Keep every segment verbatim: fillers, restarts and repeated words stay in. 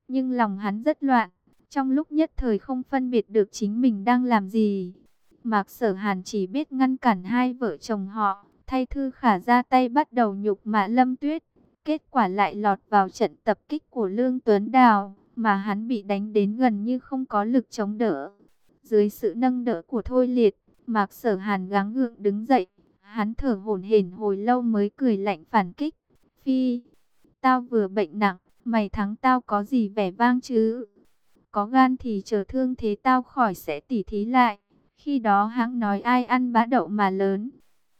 nhưng lòng hắn rất loạn, trong lúc nhất thời không phân biệt được chính mình đang làm gì. Mạc Sở Hàn chỉ biết ngăn cản hai vợ chồng họ, thay Thư Khả ra tay bắt đầu nhục mạ Lâm Tuyết. Kết quả lại lọt vào trận tập kích của Lương Tuấn Đào, mà hắn bị đánh đến gần như không có lực chống đỡ. Dưới sự nâng đỡ của Thôi Liệt, Mạc Sở Hàn gắng gượng đứng dậy. Hắn thở hổn hển hồi lâu mới cười lạnh phản kích. Phi, tao vừa bệnh nặng, mày thắng tao có gì vẻ vang chứ? Có gan thì chờ thương thế tao khỏi sẽ tỉ thí lại. Khi đó hãng nói ai ăn bã đậu mà lớn.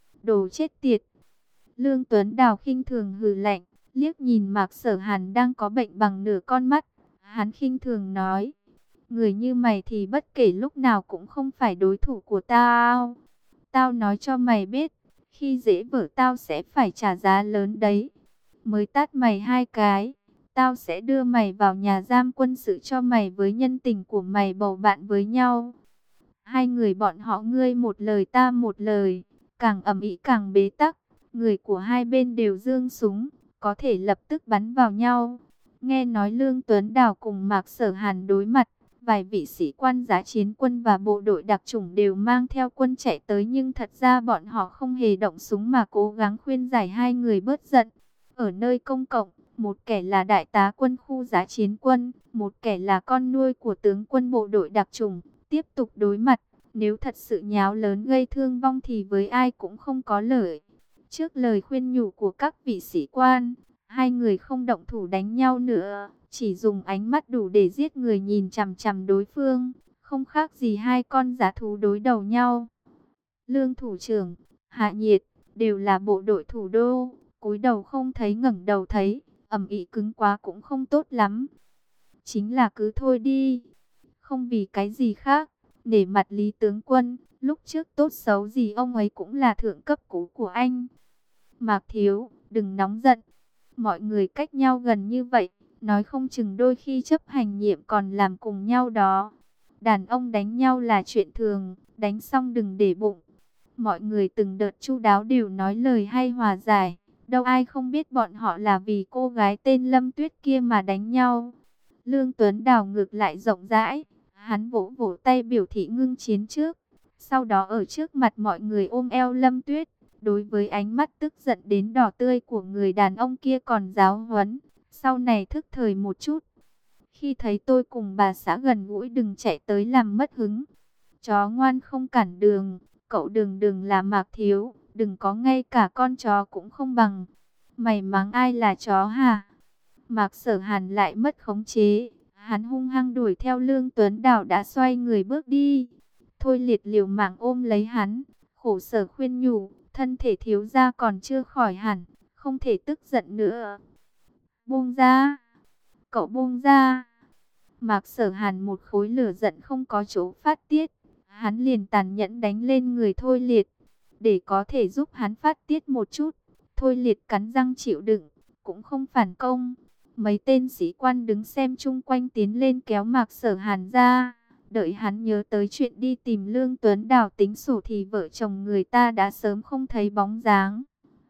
Đồ chết tiệt. Lương Tuấn Đào khinh thường hừ lạnh, liếc nhìn Mạc Sở Hàn đang có bệnh bằng nửa con mắt. Hắn khinh thường nói, người như mày thì bất kể lúc nào cũng không phải đối thủ của tao. Tao nói cho mày biết, khi dễ vợ tao sẽ phải trả giá lớn đấy. Mới tát mày hai cái, tao sẽ đưa mày vào nhà giam quân sự cho mày với nhân tình của mày bầu bạn với nhau. Hai người bọn họ ngươi một lời ta một lời, càng ầm ĩ càng bế tắc. Người của hai bên đều giương súng, có thể lập tức bắn vào nhau. Nghe nói Lương Tuấn Đào cùng Mạc Sở Hàn đối mặt, vài vị sĩ quan giá chiến quân và bộ đội đặc chủng đều mang theo quân chạy tới, nhưng thật ra bọn họ không hề động súng mà cố gắng khuyên giải hai người bớt giận. Ở nơi công cộng, một kẻ là đại tá quân khu giá chiến quân, một kẻ là con nuôi của tướng quân bộ đội đặc chủng, tiếp tục đối mặt. Nếu thật sự nháo lớn gây thương vong thì với ai cũng không có lợi. Trước lời khuyên nhủ của các vị sĩ quan, hai người không động thủ đánh nhau nữa, chỉ dùng ánh mắt đủ để giết người nhìn chằm chằm đối phương, không khác gì hai con dã thú đối đầu nhau. Lương thủ trưởng, Hạ Nhiệt, đều là bộ đội thủ đô, cúi đầu không thấy ngẩng đầu thấy, ầm ĩ cứng quá cũng không tốt lắm. Chính là cứ thôi đi, không vì cái gì khác, nể mặt Lý tướng quân, lúc trước tốt xấu gì ông ấy cũng là thượng cấp cũ của anh. Mạc Thiếu, đừng nóng giận. Mọi người cách nhau gần như vậy, nói không chừng đôi khi chấp hành nhiệm còn làm cùng nhau đó. Đàn ông đánh nhau là chuyện thường, đánh xong đừng để bụng. Mọi người từng đợt chu đáo đều nói lời hay hòa giải. Đâu ai không biết bọn họ là vì cô gái tên Lâm Tuyết kia mà đánh nhau. Lương Tuấn Đào ngược lại rộng rãi. Hắn vỗ vỗ tay biểu thị ngưng chiến trước. Sau đó ở trước mặt mọi người ôm eo Lâm Tuyết. Đối với ánh mắt tức giận đến đỏ tươi của người đàn ông kia còn giáo huấn, sau này thức thời một chút. Khi thấy tôi cùng bà xã gần gũi đừng chạy tới làm mất hứng. Chó ngoan không cản đường, cậu đừng đừng là Mạc Thiếu, đừng có ngay cả con chó cũng không bằng. Mày mắng ai là chó hả? Mạc Sở Hàn lại mất khống chế, hắn hung hăng đuổi theo Lương Tuấn Đào đã xoay người bước đi. Thôi Liệt liều mạng ôm lấy hắn, khổ sở khuyên nhủ. Thân thể thiếu gia còn chưa khỏi hẳn, không thể tức giận nữa. Buông ra, cậu buông ra. Mạc Sở Hàn một khối lửa giận không có chỗ phát tiết. Hắn liền tàn nhẫn đánh lên người Thôi Liệt. Để có thể giúp hắn phát tiết một chút, Thôi Liệt cắn răng chịu đựng, cũng không phản công. Mấy tên sĩ quan đứng xem chung quanh tiến lên kéo Mạc Sở Hàn ra. Đợi hắn nhớ tới chuyện đi tìm Lương Tuấn Đào tính sổ thì vợ chồng người ta đã sớm không thấy bóng dáng.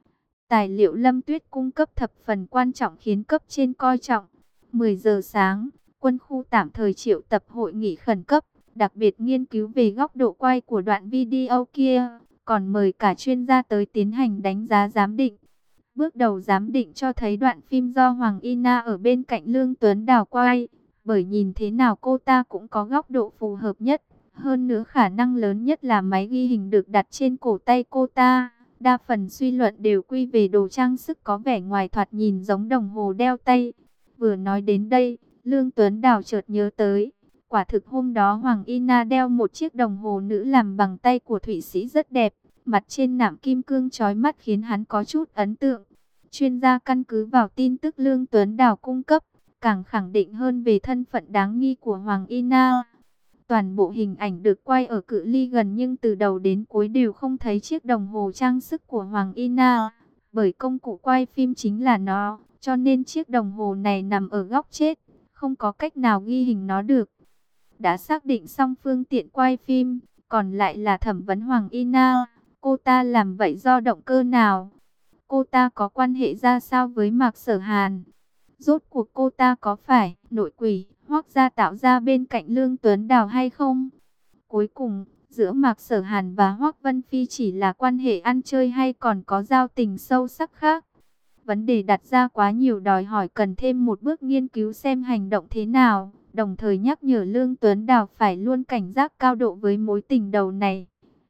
Tài liệu Lâm Tuyết cung cấp thập phần quan trọng khiến cấp trên coi trọng. mười giờ sáng, quân khu tạm thời triệu tập hội nghị khẩn cấp, đặc biệt nghiên cứu về góc độ quay của đoạn video kia, còn mời cả chuyên gia tới tiến hành đánh giá giám định. Bước đầu giám định cho thấy đoạn phim do Hoàng Y Na ở bên cạnh Lương Tuấn Đào quay, bởi nhìn thế nào cô ta cũng có góc độ phù hợp nhất. Hơn nữa khả năng lớn nhất là máy ghi hình được đặt trên cổ tay cô ta. Đa phần suy luận đều quy về đồ trang sức có vẻ ngoài thoạt nhìn giống đồng hồ đeo tay. Vừa nói đến đây, Lương Tuấn Đào chợt nhớ tới. Quả thực hôm đó Hoàng Y Na đeo một chiếc đồng hồ nữ làm bằng tay của Thụy Sĩ rất đẹp. Mặt trên nạm kim cương chói mắt khiến hắn có chút ấn tượng. Chuyên gia căn cứ vào tin tức Lương Tuấn Đào cung cấp, càng khẳng định hơn về thân phận đáng nghi của Hoàng Y Na. Toàn bộ hình ảnh được quay ở cự ly gần nhưng từ đầu đến cuối đều không thấy chiếc đồng hồ trang sức của Hoàng Y Na. Bởi công cụ quay phim chính là nó, cho nên chiếc đồng hồ này nằm ở góc chết, không có cách nào ghi hình nó được. Đã xác định xong phương tiện quay phim, còn lại là thẩm vấn Hoàng Y Na. Cô ta làm vậy do động cơ nào? Cô ta có quan hệ ra sao với Mạc Sở Hàn? Rốt cuộc cô ta có phải nội quỷ Hoắc gia tạo ra bên cạnh Lương Tuấn Đào hay không? Cuối cùng, giữa Mạc Sở Hàn và Hoắc Vân Phi chỉ là quan hệ ăn chơi hay còn có giao tình sâu sắc khác? Vấn đề đặt ra quá nhiều, đòi hỏi cần thêm một bước nghiên cứu xem hành động thế nào, đồng thời nhắc nhở Lương Tuấn Đào phải luôn cảnh giác cao độ với mối tình đầu này.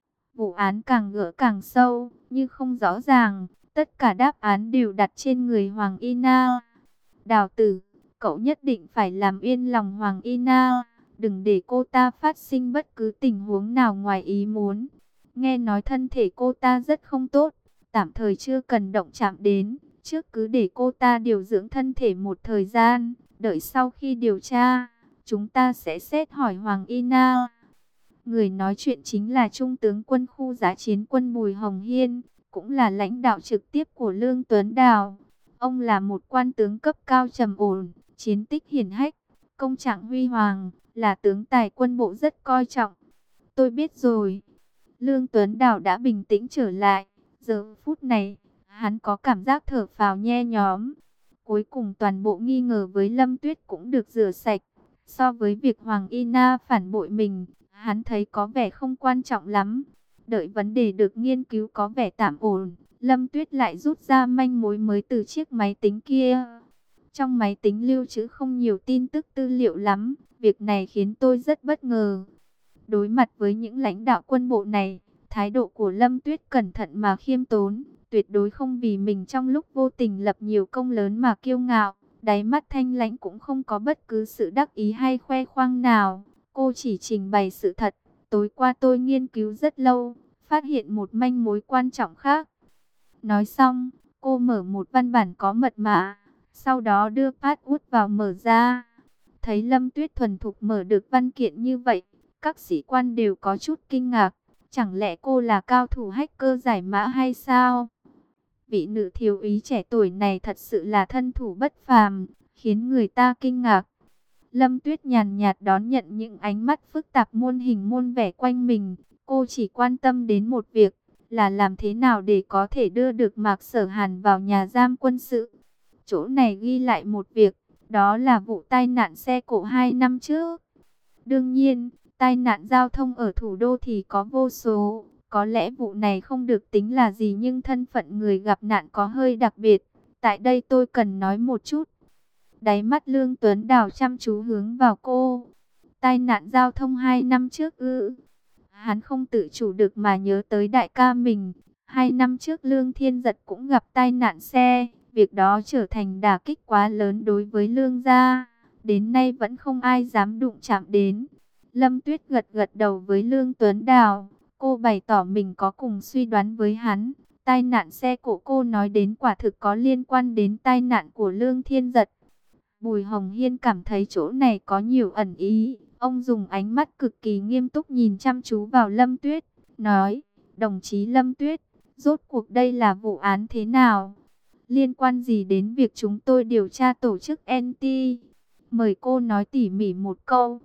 Vụ án càng gỡ càng sâu, như không rõ ràng, tất cả đáp án đều đặt trên người Hoàng Y Na. Đào tử, cậu nhất định phải làm yên lòng Hoàng Y Na, đừng để cô ta phát sinh bất cứ tình huống nào ngoài ý muốn. Nghe nói thân thể cô ta rất không tốt, tạm thời chưa cần động chạm đến, trước cứ để cô ta điều dưỡng thân thể một thời gian, đợi sau khi điều tra, chúng ta sẽ xét hỏi Hoàng Y Na. Người nói chuyện chính là Trung tướng quân khu Giá Chiến quân Bùi Hồng Hiên, cũng là lãnh đạo trực tiếp của Lương Tuấn Đào. Ông là một quan tướng cấp cao trầm ổn, chiến tích hiển hách, công trạng huy hoàng, là tướng tài quân bộ rất coi trọng. Tôi biết rồi. Lương Tuấn Đào đã bình tĩnh trở lại. Giờ phút này, hắn có cảm giác thở phào nhe nhõm. Cuối cùng toàn bộ nghi ngờ với Lâm Tuyết cũng được rửa sạch. So với việc Hoàng Y Na phản bội mình, hắn thấy có vẻ không quan trọng lắm. Đợi vấn đề được nghiên cứu có vẻ tạm ổn, Lâm Tuyết lại rút ra manh mối mới từ chiếc máy tính kia. Trong máy tính lưu trữ không nhiều tin tức tư liệu lắm, việc này khiến tôi rất bất ngờ. Đối mặt với những lãnh đạo quân bộ này, thái độ của Lâm Tuyết cẩn thận mà khiêm tốn, tuyệt đối không vì mình trong lúc vô tình lập nhiều công lớn mà kiêu ngạo. Đáy mắt thanh lãnh cũng không có bất cứ sự đắc ý hay khoe khoang nào. Cô chỉ trình bày sự thật. Tối qua tôi nghiên cứu rất lâu, phát hiện một manh mối quan trọng khác. Nói xong, cô mở một văn bản có mật mã, sau đó đưa password vào mở ra. Thấy Lâm Tuyết thuần thục mở được văn kiện như vậy, các sĩ quan đều có chút kinh ngạc. Chẳng lẽ cô là cao thủ hacker giải mã hay sao? Vị nữ thiếu úy trẻ tuổi này thật sự là thân thủ bất phàm, khiến người ta kinh ngạc. Lâm Tuyết nhàn nhạt đón nhận những ánh mắt phức tạp muôn hình muôn vẻ quanh mình. Cô chỉ quan tâm đến một việc, là làm thế nào để có thể đưa được Mạc Sở Hàn vào nhà giam quân sự. Chỗ này ghi lại một việc, đó là vụ tai nạn xe cộ hai năm trước. Đương nhiên, tai nạn giao thông ở thủ đô thì có vô số. Có lẽ vụ này không được tính là gì, nhưng thân phận người gặp nạn có hơi đặc biệt. Tại đây tôi cần nói một chút. Đáy mắt Lương Tuấn Đào chăm chú hướng vào cô. Tai nạn giao thông hai năm trước ư? Hắn không tự chủ được mà nhớ tới đại ca mình. Hai năm trước Lương Thiên Giật cũng gặp tai nạn xe. Việc đó trở thành đả kích quá lớn đối với Lương gia. Đến nay vẫn không ai dám đụng chạm đến. Lâm Tuyết gật gật đầu với Lương Tuấn Đào. Cô bày tỏ mình có cùng suy đoán với hắn. Tai nạn xe của cô nói đến quả thực có liên quan đến tai nạn của Lương Thiên Giật. Bùi Hồng Hiên cảm thấy chỗ này có nhiều ẩn ý. Ông dùng ánh mắt cực kỳ nghiêm túc nhìn chăm chú vào Lâm Tuyết, nói: đồng chí Lâm Tuyết, rốt cuộc đây là vụ án thế nào? Liên quan gì đến việc chúng tôi điều tra tổ chức en tê? Mời cô nói tỉ mỉ một câu.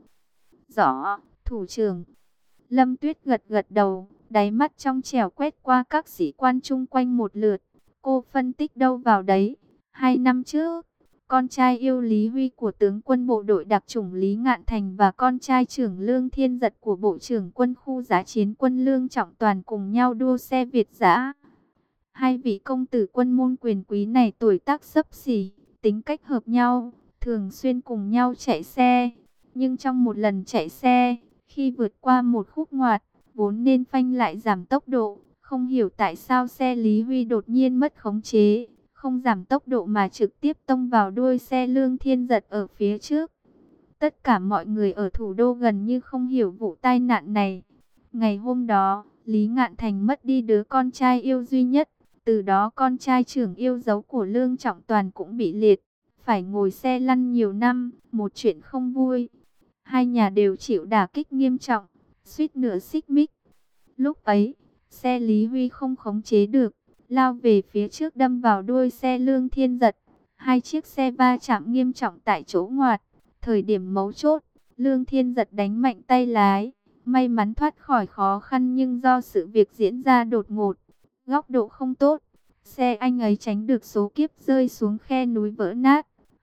Rõ, thủ trưởng. Lâm Tuyết gật gật đầu, đáy mắt trong trẻo quét qua các sĩ quan chung quanh một lượt. Cô phân tích đâu vào đấy. Hai năm trước, con trai yêu Lý Huy của tướng quân bộ đội đặc chủng Lý Ngạn Thành và con trai trưởng Lương Thiên Giật của bộ trưởng quân khu Giá Chiến quân Lương Trọng Toàn cùng nhau đua xe Việt dã. Hai vị công tử quân môn quyền quý này tuổi tác xấp xỉ, tính cách hợp nhau, thường xuyên cùng nhau chạy xe. Nhưng trong một lần chạy xe, khi vượt qua một khúc ngoặt, vốn nên phanh lại giảm tốc độ. Không hiểu tại sao xe Lý Huy đột nhiên mất khống chế, không giảm tốc độ mà trực tiếp tông vào đuôi xe Lương Thiên Giật ở phía trước. Tất cả mọi người ở thủ đô gần như không hiểu vụ tai nạn này. Ngày hôm đó, Lý Ngạn Thành mất đi đứa con trai yêu duy nhất. Từ đó con trai trưởng yêu dấu của Lương Trọng Toàn cũng bị liệt, phải ngồi xe lăn nhiều năm, một chuyện không vui. Hai nhà đều chịu đả kích nghiêm trọng, suýt nữa xích mích. Lúc ấy, xe Lý Huy không khống chế được, lao về phía trước đâm vào đuôi xe Lương Thiên Giật. Hai chiếc xe va chạm nghiêm trọng tại chỗ ngoặt. Thời điểm mấu chốt, Lương Thiên Giật đánh mạnh tay lái, may mắn thoát khỏi khó khăn, nhưng do sự việc diễn ra đột ngột, góc độ không tốt, xe anh ấy tránh được số kiếp rơi xuống khe núi vỡ nát.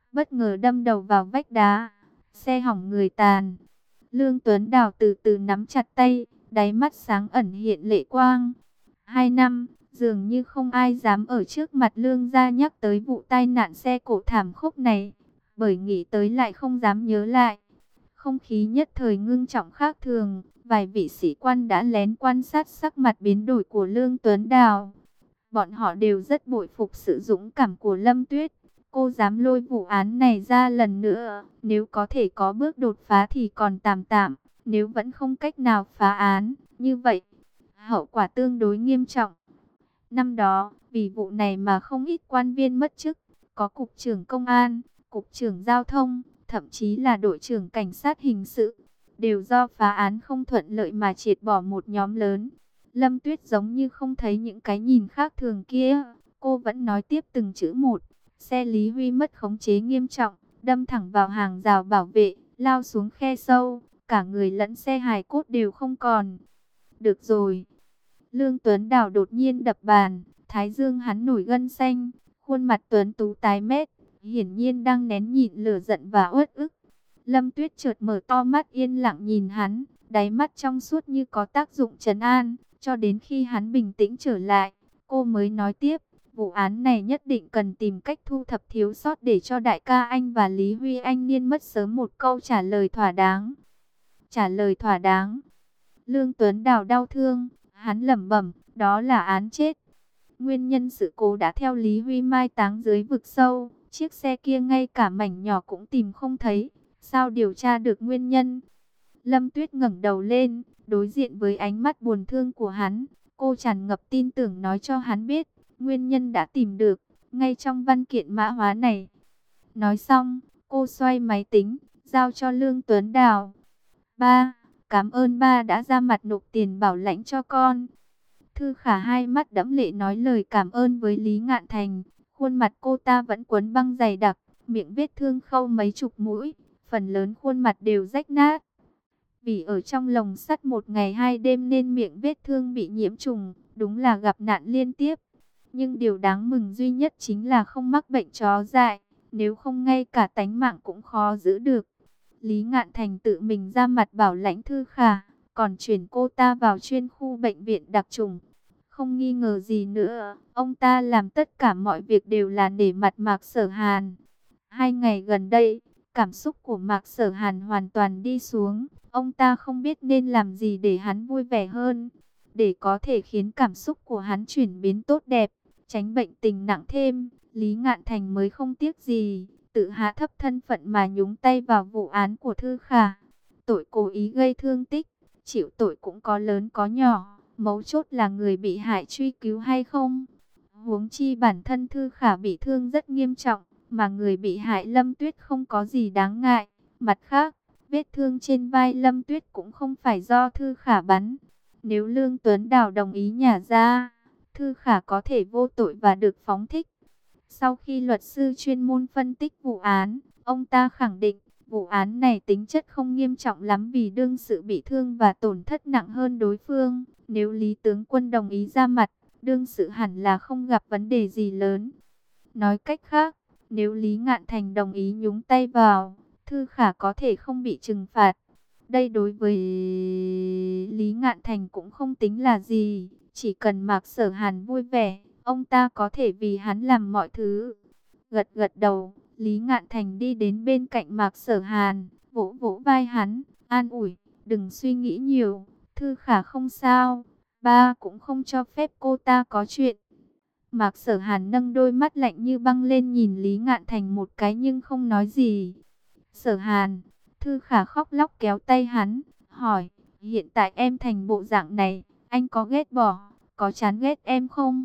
bất ngờ đâm đầu vào vách đá, xe hỏng người tàn. Lương Tuấn Đào từ từ nắm chặt tay, đáy mắt sáng ẩn hiện lệ quang. Hai năm, dường như không ai dám ở trước mặt Lương gia nhắc tới vụ tai nạn xe cộ thảm khốc này, bởi nghĩ tới lại không dám nhớ lại. Không khí nhất thời ngưng trọng khác thường, vài vị sĩ quan đã lén quan sát sắc mặt biến đổi của Lương Tuấn Đào. Bọn họ đều rất bội phục sự dũng cảm của Lâm Tuyết. Cô dám lôi vụ án này ra lần nữa, nếu có thể có bước đột phá thì còn tạm tạm, nếu vẫn không cách nào phá án, như vậy, hậu quả tương đối nghiêm trọng. Năm đó, vì vụ này mà không ít quan viên mất chức, có cục trưởng công an, cục trưởng giao thông, thậm chí là đội trưởng cảnh sát hình sự, đều do phá án không thuận lợi mà triệt bỏ một nhóm lớn. Lâm Tuyết giống như không thấy những cái nhìn khác thường kia, cô vẫn nói tiếp từng chữ một. Xe Lý Huy mất khống chế nghiêm trọng, đâm thẳng vào hàng rào bảo vệ, lao xuống khe sâu, cả người lẫn xe hài cốt đều không còn. Được rồi. Lương Tuấn Đào đột nhiên đập bàn, thái dương hắn nổi gân xanh, khuôn mặt tuấn tú tái mét, hiển nhiên đang nén nhịn lửa giận và uất ức. Lâm Tuyết chợt mở to mắt yên lặng nhìn hắn, đáy mắt trong suốt như có tác dụng trấn an, cho đến khi hắn bình tĩnh trở lại, cô mới nói tiếp. Vụ án này nhất định cần tìm cách thu thập thiếu sót để cho đại ca anh và Lý Huy Anh Niên mất sớm một câu trả lời thỏa đáng. Trả lời thỏa đáng. Lương Tuấn Đào đau thương, hắn lẩm bẩm, đó là án chết. Nguyên nhân sự cố đã theo Lý Huy mai táng dưới vực sâu, chiếc xe kia ngay cả mảnh nhỏ cũng tìm không thấy, sao điều tra được nguyên nhân? Lâm Tuyết ngẩng đầu lên, đối diện với ánh mắt buồn thương của hắn, cô tràn ngập tin tưởng nói cho hắn biết. Nguyên nhân đã tìm được, ngay trong văn kiện mã hóa này. Nói xong, cô xoay máy tính, giao cho Lương Tuấn Đào. Ba, cảm ơn ba đã ra mặt nộp tiền bảo lãnh cho con. Thư Khả hai mắt đẫm lệ nói lời cảm ơn với Lý Ngạn Thành. Khuôn mặt cô ta vẫn quấn băng dày đặc, miệng vết thương khâu mấy chục mũi, phần lớn khuôn mặt đều rách nát. Vì ở trong lồng sắt một ngày hai đêm nên miệng vết thương bị nhiễm trùng, đúng là gặp nạn liên tiếp. Nhưng điều đáng mừng duy nhất chính là không mắc bệnh chó dại, nếu không ngay cả tánh mạng cũng khó giữ được. Lý Ngạn Thành tự mình ra mặt bảo lãnh Thư Khả, còn chuyển cô ta vào chuyên khu bệnh viện đặc trùng. Không nghi ngờ gì nữa, ông ta làm tất cả mọi việc đều là nể mặt Mạc Sở Hàn. Hai ngày gần đây, cảm xúc của Mạc Sở Hàn hoàn toàn đi xuống, ông ta không biết nên làm gì để hắn vui vẻ hơn, để có thể khiến cảm xúc của hắn chuyển biến tốt đẹp, tránh bệnh tình nặng thêm. Lý Ngạn Thành mới không tiếc gì, tự hạ thấp thân phận mà nhúng tay vào vụ án của Thư Khả. Tội cố ý gây thương tích, chịu tội cũng có lớn có nhỏ, mấu chốt là người bị hại truy cứu hay không. Huống chi bản thân Thư Khả bị thương rất nghiêm trọng, mà người bị hại Lâm Tuyết không có gì đáng ngại. Mặt khác, vết thương trên vai Lâm Tuyết cũng không phải do Thư Khả bắn. Nếu Lương Tuấn Đào đồng ý nhả ra, Thư Khả có thể vô tội và được phóng thích. Sau khi luật sư chuyên môn phân tích vụ án, ông ta khẳng định vụ án này tính chất không nghiêm trọng lắm vì đương sự bị thương và tổn thất nặng hơn đối phương. Nếu Lý tướng quân đồng ý ra mặt, đương sự hẳn là không gặp vấn đề gì lớn. Nói cách khác, nếu Lý Ngạn Thành đồng ý nhúng tay vào, Thư Khả có thể không bị trừng phạt. Đây đối với Lý Ngạn Thành cũng không tính là gì, chỉ cần Mạc Sở Hàn vui vẻ, ông ta có thể vì hắn làm mọi thứ. Gật gật đầu, Lý Ngạn Thành đi đến bên cạnh Mạc Sở Hàn, vỗ vỗ vai hắn, an ủi, đừng suy nghĩ nhiều, Thư Khả không sao, ba cũng không cho phép cô ta có chuyện. Mạc Sở Hàn nâng đôi mắt lạnh như băng lên nhìn Lý Ngạn Thành một cái nhưng không nói gì. Sở Hàn, Thư Khả khóc lóc kéo tay hắn, hỏi, hiện tại em thành bộ dạng này, anh có ghét bỏ, có chán ghét em không?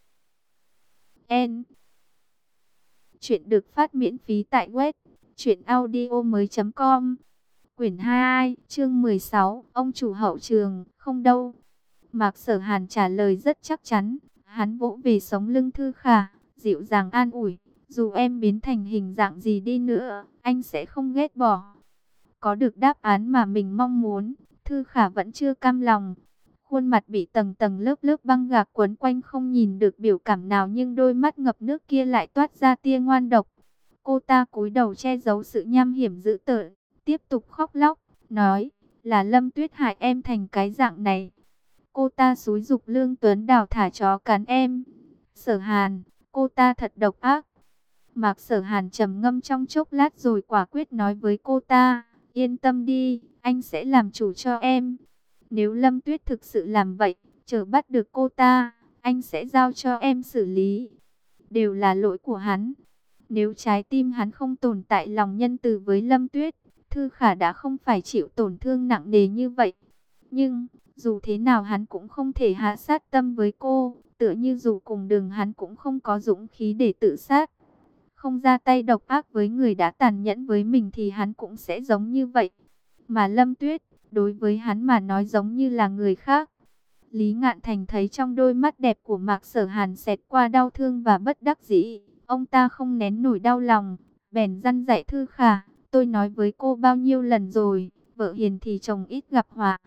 En. Chuyện được phát miễn phí tại web truyện audio mới chấm com. Quyển hai, chương mười sáu, ông chủ hậu trường, không đâu. Mạc Sở Hàn trả lời rất chắc chắn, hắn vỗ về sống lưng Thư Khả, dịu dàng an ủi, dù em biến thành hình dạng gì đi nữa, anh sẽ không ghét bỏ. Có được đáp án mà mình mong muốn, Thư Khả vẫn chưa cam lòng. Khuôn mặt bị tầng tầng lớp lớp băng gạc quấn quanh không nhìn được biểu cảm nào nhưng đôi mắt ngập nước kia lại toát ra tia ngoan độc. Cô ta cúi đầu che giấu sự nham hiểm dữ tợn, tiếp tục khóc lóc, nói, là Lâm Tuyết hại em thành cái dạng này. Cô ta xúi giục Lương Tuấn Đào thả chó cắn em. Sở Hàn, cô ta thật độc ác. Mạc Sở Hàn trầm ngâm trong chốc lát rồi quả quyết nói với cô ta, yên tâm đi, anh sẽ làm chủ cho em. Nếu Lâm Tuyết thực sự làm vậy, chờ bắt được cô ta, anh sẽ giao cho em xử lý. Đều là lỗi của hắn. Nếu trái tim hắn không tồn tại lòng nhân từ với Lâm Tuyết, Thư Khả đã không phải chịu tổn thương nặng nề như vậy. Nhưng, dù thế nào hắn cũng không thể hạ sát tâm với cô, tựa như dù cùng đường hắn cũng không có dũng khí để tự sát. Không ra tay độc ác với người đã tàn nhẫn với mình thì hắn cũng sẽ giống như vậy. Mà Lâm Tuyết, đối với hắn mà nói giống như là người khác. Lý Ngạn Thành thấy trong đôi mắt đẹp của Mạc Sở Hàn xẹt qua đau thương và bất đắc dĩ. Ông ta không nén nổi đau lòng, bèn răn dạy Thư Khả, tôi nói với cô bao nhiêu lần rồi, vợ hiền thì chồng ít gặp họa.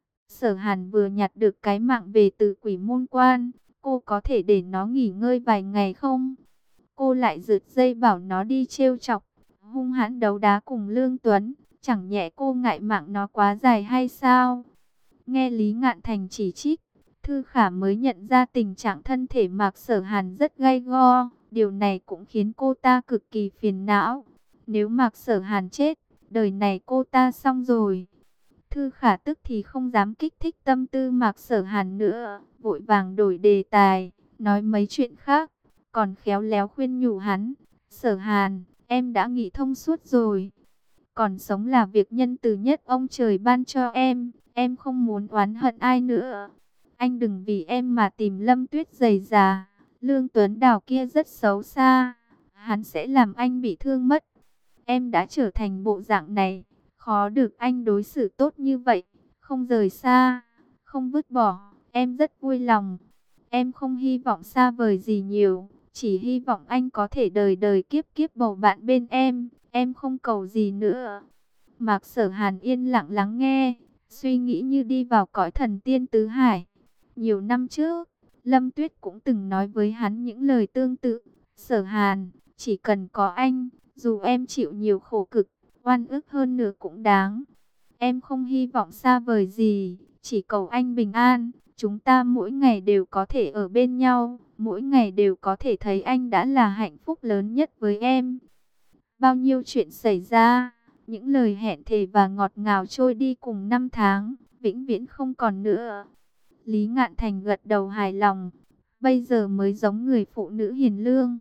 Sở Hàn vừa nhặt được cái mạng về từ Quỷ Môn Quan, cô có thể để nó nghỉ ngơi vài ngày không? Cô lại rượt dây bảo nó đi trêu chọc, hung hãn đấu đá cùng Lương Tuấn, chẳng nhẹ cô ngại mạng nó quá dài hay sao? Nghe Lý Ngạn Thành chỉ trích, Thư Khả mới nhận ra tình trạng thân thể Mạc Sở Hàn rất gay go, điều này cũng khiến cô ta cực kỳ phiền não. Nếu Mạc Sở Hàn chết, đời này cô ta xong rồi. Thư Khả tức thì không dám kích thích tâm tư Mạc Sở Hàn nữa, vội vàng đổi đề tài, nói mấy chuyện khác, còn khéo léo khuyên nhủ hắn, Sở Hàn, em đã nghĩ thông suốt rồi. Còn sống là việc nhân từ nhất ông trời ban cho em, em không muốn oán hận ai nữa. Anh đừng vì em mà tìm Lâm Tuyết giày già, Lương Tuấn Đào kia rất xấu xa, hắn sẽ làm anh bị thương mất. Em đã trở thành bộ dạng này, khó được anh đối xử tốt như vậy, không rời xa, không vứt bỏ, em rất vui lòng. Em không hy vọng xa vời gì nhiều, chỉ hy vọng anh có thể đời đời kiếp kiếp bầu bạn bên em, em không cầu gì nữa. Mạc Sở Hàn yên lặng lắng nghe, suy nghĩ như đi vào cõi thần tiên tứ hải. Nhiều năm trước, Lâm Tuyết cũng từng nói với hắn những lời tương tự, Sở Hàn, chỉ cần có anh, dù em chịu nhiều khổ cực, oan ức hơn nữa cũng đáng. Em không hy vọng xa vời gì, chỉ cầu anh bình an. Chúng ta mỗi ngày đều có thể ở bên nhau, mỗi ngày đều có thể thấy anh đã là hạnh phúc lớn nhất với em. Bao nhiêu chuyện xảy ra, những lời hẹn thề và ngọt ngào trôi đi cùng năm tháng, vĩnh viễn không còn nữa. Lý Ngạn Thành gật đầu hài lòng, bây giờ mới giống người phụ nữ hiền lương.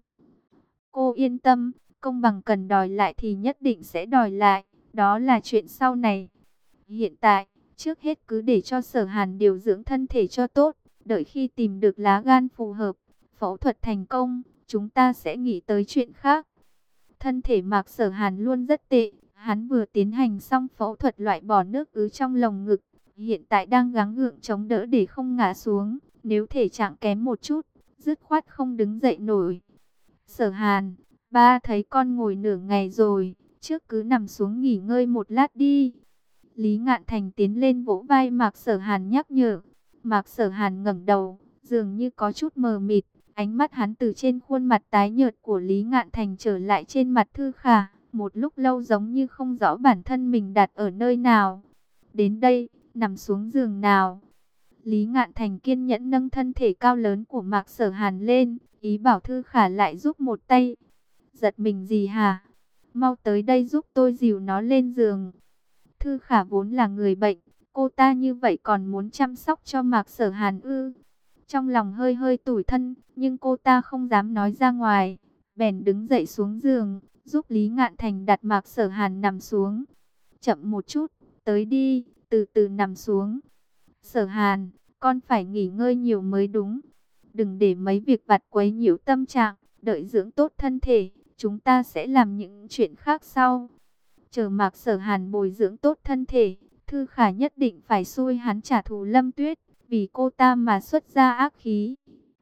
Cô yên tâm, công bằng cần đòi lại thì nhất định sẽ đòi lại, đó là chuyện sau này. Hiện tại, trước hết cứ để cho Sở Hàn điều dưỡng thân thể cho tốt, đợi khi tìm được lá gan phù hợp, phẫu thuật thành công, chúng ta sẽ nghĩ tới chuyện khác. Thân thể Mạc Sở Hàn luôn rất tệ, hắn vừa tiến hành xong phẫu thuật loại bỏ nước ứ trong lồng ngực, hiện tại đang gắng gượng chống đỡ để không ngã xuống, nếu thể trạng kém một chút, dứt khoát không đứng dậy nổi. Sở Hàn, ba thấy con ngồi nửa ngày rồi, trước cứ nằm xuống nghỉ ngơi một lát đi. Lý Ngạn Thành tiến lên vỗ vai Mạc Sở Hàn nhắc nhở. Mạc Sở Hàn ngẩng đầu, dường như có chút mờ mịt, ánh mắt hắn từ trên khuôn mặt tái nhợt của Lý Ngạn Thành trở lại trên mặt Thư Khả, một lúc lâu giống như không rõ bản thân mình đặt ở nơi nào. Đến đây, nằm xuống giường nào. Lý Ngạn Thành kiên nhẫn nâng thân thể cao lớn của Mạc Sở Hàn lên, ý bảo Thư Khả lại giúp một tay. Giật mình gì hả? Mau tới đây giúp tôi dìu nó lên giường. Thư Khả vốn là người bệnh, cô ta như vậy còn muốn chăm sóc cho Mạc Sở Hàn ư? Trong lòng hơi hơi tủi thân, nhưng cô ta không dám nói ra ngoài, bèn đứng dậy xuống giường, giúp Lý Ngạn Thành đặt Mạc Sở Hàn nằm xuống. Chậm một chút, tới đi, từ từ nằm xuống. Sở Hàn, con phải nghỉ ngơi nhiều mới đúng. Đừng để mấy việc vặt quấy nhiễu tâm trạng, đợi dưỡng tốt thân thể, chúng ta sẽ làm những chuyện khác sau. Chờ Mạc Sở Hàn bồi dưỡng tốt thân thể, Thư Khả nhất định phải xui hắn trả thù Lâm Tuyết, vì cô ta mà xuất ra ác khí.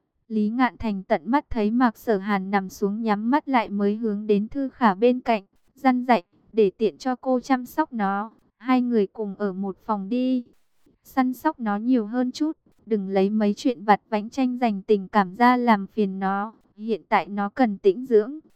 Lý Ngạn Thành tận mắt thấy Mạc Sở Hàn nằm xuống nhắm mắt lại mới hướng đến Thư Khả bên cạnh, răn dạy, để tiện cho cô chăm sóc nó. Hai người cùng ở một phòng đi, săn sóc nó nhiều hơn chút, đừng lấy mấy chuyện vặt vãnh tranh giành tình cảm ra làm phiền nó, hiện tại nó cần tĩnh dưỡng.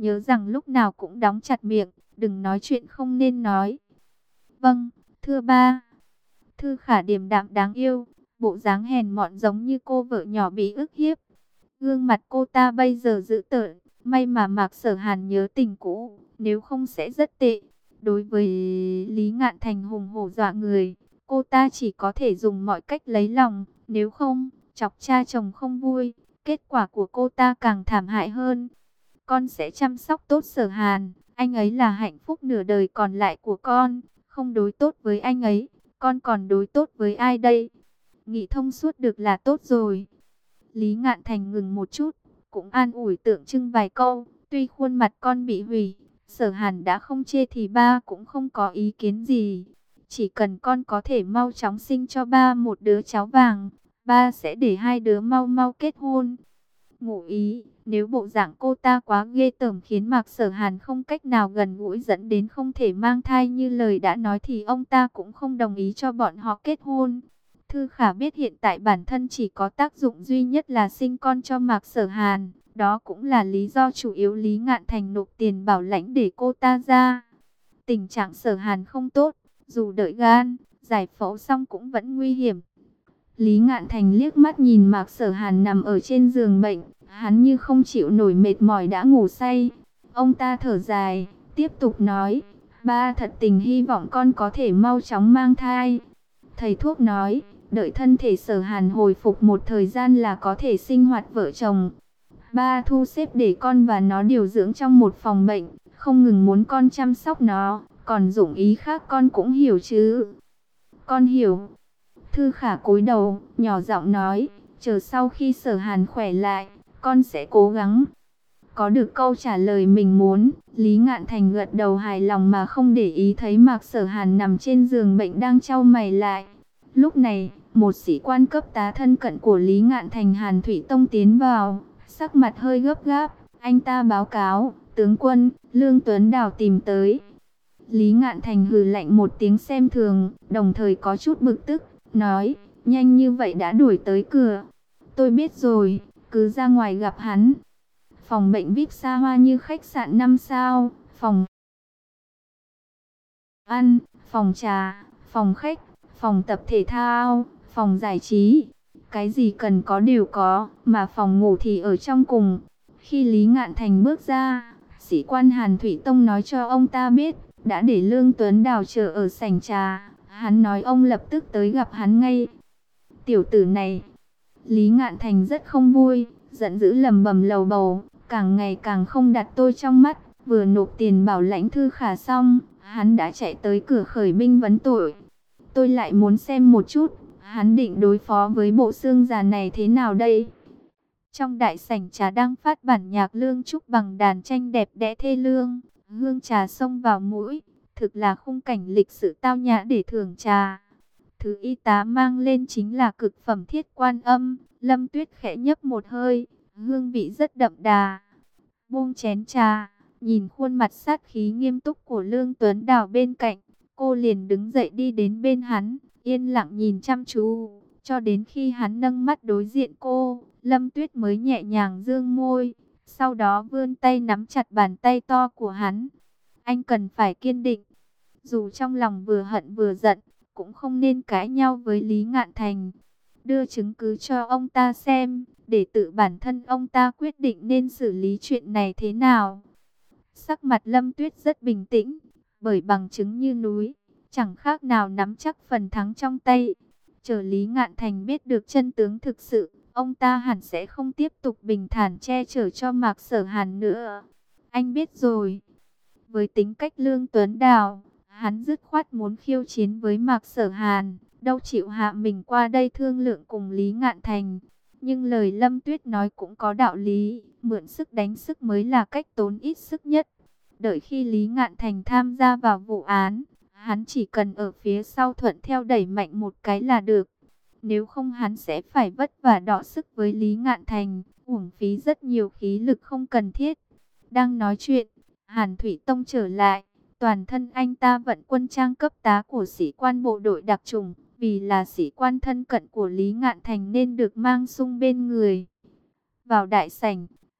nhớ rằng lúc nào cũng đóng chặt miệng, đừng nói chuyện không nên nói. Vâng, thưa ba. Thư Khả điềm đạm đáng yêu, bộ dáng hèn mọn giống như cô vợ nhỏ bị ức hiếp. Gương mặt cô ta bây giờ dữ tợn, may mà Mạc Sở Hàn nhớ tình cũ, nếu không sẽ rất tệ. Đối với Lý Ngạn Thành hùng hổ dọa người, cô ta chỉ có thể dùng mọi cách lấy lòng, nếu không, chọc cha chồng không vui, kết quả của cô ta càng thảm hại hơn. Con sẽ chăm sóc tốt Sở Hàn, anh ấy là hạnh phúc nửa đời còn lại của con, không đối tốt với anh ấy, con còn đối tốt với ai đây? Nghĩ thông suốt được là tốt rồi. Lý Ngạn Thành ngừng một chút, cũng an ủi tượng trưng vài câu, tuy khuôn mặt con bị hủy, Sở Hàn đã không chê thì ba cũng không có ý kiến gì. Chỉ cần con có thể mau chóng sinh cho ba một đứa cháu vàng, ba sẽ để hai đứa mau mau kết hôn. Ngụ ý, nếu bộ dạng cô ta quá ghê tởm khiến Mạc Sở Hàn không cách nào gần gũi dẫn đến không thể mang thai như lời đã nói thì ông ta cũng không đồng ý cho bọn họ kết hôn. Thư Khả biết hiện tại bản thân chỉ có tác dụng duy nhất là sinh con cho Mạc Sở Hàn. Đó cũng là lý do chủ yếu Lý Ngạn Thành nộp tiền bảo lãnh để cô ta ra. Tình trạng Sở Hàn không tốt, dù đợi gan, giải phẫu xong cũng vẫn nguy hiểm. Lý Ngạn Thành liếc mắt nhìn Mạc Sở Hàn nằm ở trên giường bệnh, hắn như không chịu nổi mệt mỏi đã ngủ say. Ông ta thở dài, tiếp tục nói, ba thật tình hy vọng con có thể mau chóng mang thai. Thầy thuốc nói, đợi thân thể Sở Hàn hồi phục một thời gian là có thể sinh hoạt vợ chồng. Ba thu xếp để con và nó điều dưỡng trong một phòng bệnh, không ngừng muốn con chăm sóc nó, còn dụng ý khác con cũng hiểu chứ? Con hiểu. Thư Khả cúi đầu, nhỏ giọng nói, chờ sau khi Sở Hàn khỏe lại, con sẽ cố gắng. Có được câu trả lời mình muốn, Lý Ngạn Thành gật đầu hài lòng mà không để ý thấy Mạc Sở Hàn nằm trên giường bệnh đang chau mày lại. Lúc này, một sĩ quan cấp tá thân cận của Lý Ngạn Thành Hàn Thủy Tông tiến vào, sắc mặt hơi gấp gáp, anh ta báo cáo, tướng quân, Lương Tuấn Đào tìm tới. Lý Ngạn Thành hừ lạnh một tiếng xem thường, đồng thời có chút bực tức, nói, nhanh như vậy đã đuổi tới cửa. Tôi biết rồi, cứ ra ngoài gặp hắn. Phòng bệnh vi ai pi xa hoa như khách sạn năm sao, phòng ăn, phòng trà, phòng khách, phòng tập thể thao, phòng giải trí. Cái gì cần có đều có, mà phòng ngủ thì ở trong cùng. Khi Lý Ngạn Thành bước ra, sĩ quan Hàn Thủy Tông nói cho ông ta biết, đã để Lương Tuấn Đào chờ ở sảnh trà. Hắn nói ông lập tức tới gặp hắn ngay. Tiểu tử này, Lý Ngạn Thành rất không vui, giận dữ lầm bầm lầu bầu, càng ngày càng không đặt tôi trong mắt. Vừa nộp tiền bảo lãnh Thư Khả xong, hắn đã chạy tới cửa khởi binh vấn tội. Tôi lại muốn xem một chút, hắn định đối phó với bộ xương già này thế nào đây? Trong đại sảnh trà đang phát bản nhạc Lương Trúc bằng đàn tranh đẹp đẽ thê lương, hương trà xông vào mũi, thực là khung cảnh lịch sự tao nhã để thưởng trà. Thứ y tá mang lên chính là cực phẩm Thiết Quan Âm. Lâm Tuyết khẽ nhấp một hơi, hương vị rất đậm đà. Buông chén trà, nhìn khuôn mặt sát khí nghiêm túc của Lương Tuấn Đào bên cạnh, cô liền đứng dậy đi đến bên hắn, yên lặng nhìn chăm chú, cho đến khi hắn nâng mắt đối diện cô, Lâm Tuyết mới nhẹ nhàng dương môi, sau đó vươn tay nắm chặt bàn tay to của hắn. Anh cần phải kiên định, dù trong lòng vừa hận vừa giận, cũng không nên cãi nhau với Lý Ngạn Thành. Đưa chứng cứ cho ông ta xem, để tự bản thân ông ta quyết định nên xử lý chuyện này thế nào. Sắc mặt Lâm Tuyết rất bình tĩnh, bởi bằng chứng như núi, chẳng khác nào nắm chắc phần thắng trong tay. Chờ Lý Ngạn Thành biết được chân tướng thực sự, ông ta hẳn sẽ không tiếp tục bình thản che chở cho Mạc Sở Hàn nữa. Anh biết rồi. Với tính cách Lương Tuấn Đào, hắn dứt khoát muốn khiêu chiến với Mạc Sở Hàn, đâu chịu hạ mình qua đây thương lượng cùng Lý Ngạn Thành. Nhưng lời Lâm Tuyết nói cũng có đạo lý, mượn sức đánh sức mới là cách tốn ít sức nhất. Đợi khi Lý Ngạn Thành tham gia vào vụ án, hắn chỉ cần ở phía sau thuận theo đẩy mạnh một cái là được. Nếu không hắn sẽ phải vất vả đọ sức với Lý Ngạn Thành, uổng phí rất nhiều khí lực không cần thiết. Đang nói chuyện, Hàn Thủy Tông trở lại, toàn thân anh ta vận quân trang cấp tá của sĩ quan bộ đội đặc chủng, vì là sĩ quan thân cận của Lý Ngạn Thành nên được mang sung bên người. Vào đại sảnh,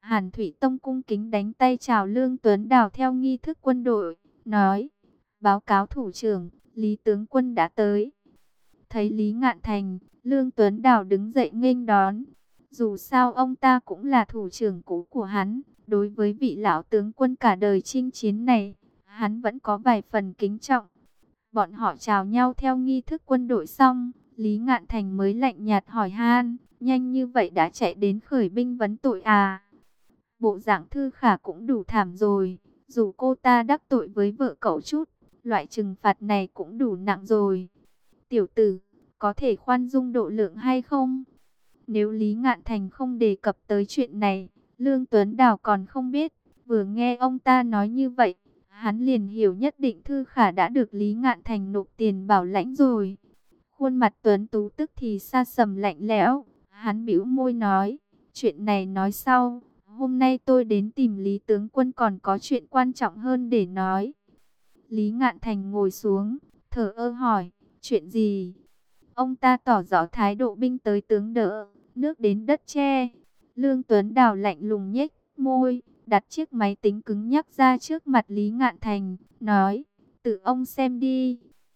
Hàn Thủy Tông cung kính đánh tay chào Lương Tuấn Đào theo nghi thức quân đội, nói: báo cáo thủ trưởng, Lý tướng quân đã tới. Thấy Lý Ngạn Thành, Lương Tuấn Đào đứng dậy nghênh đón. Dù sao ông ta cũng là thủ trưởng cũ của hắn, đối với vị lão tướng quân cả đời chinh chiến này, hắn vẫn có vài phần kính trọng. Bọn họ chào nhau theo nghi thức quân đội xong, Lý Ngạn Thành mới lạnh nhạt hỏi han: nhanh như vậy đã chạy đến khởi binh vấn tội à? Bộ dạng Thư Khả cũng đủ thảm rồi, dù cô ta đắc tội với vợ cậu chút, loại trừng phạt này cũng đủ nặng rồi. Tiểu tử, có thể khoan dung độ lượng hay không? Nếu Lý Ngạn Thành không đề cập tới chuyện này, Lương Tuấn Đào còn không biết. Vừa nghe ông ta nói như vậy, hắn liền hiểu nhất định Thư Khả đã được Lý Ngạn Thành nộp tiền bảo lãnh rồi. Khuôn mặt Tuấn Tú tức thì sa sầm lạnh lẽo. Hắn bĩu môi nói: chuyện này nói sau. Hôm nay tôi đến tìm Lý tướng quân còn có chuyện quan trọng hơn để nói. Lý Ngạn Thành ngồi xuống, thở ơ hỏi: chuyện gì? Ông ta tỏ rõ thái độ binh tới tướng đỡ, nước đến đất che. Lương Tuấn Đào lạnh lùng nhếch môi, đặt chiếc máy tính cứng nhắc ra trước mặt Lý Ngạn Thành, nói: tự ông xem đi.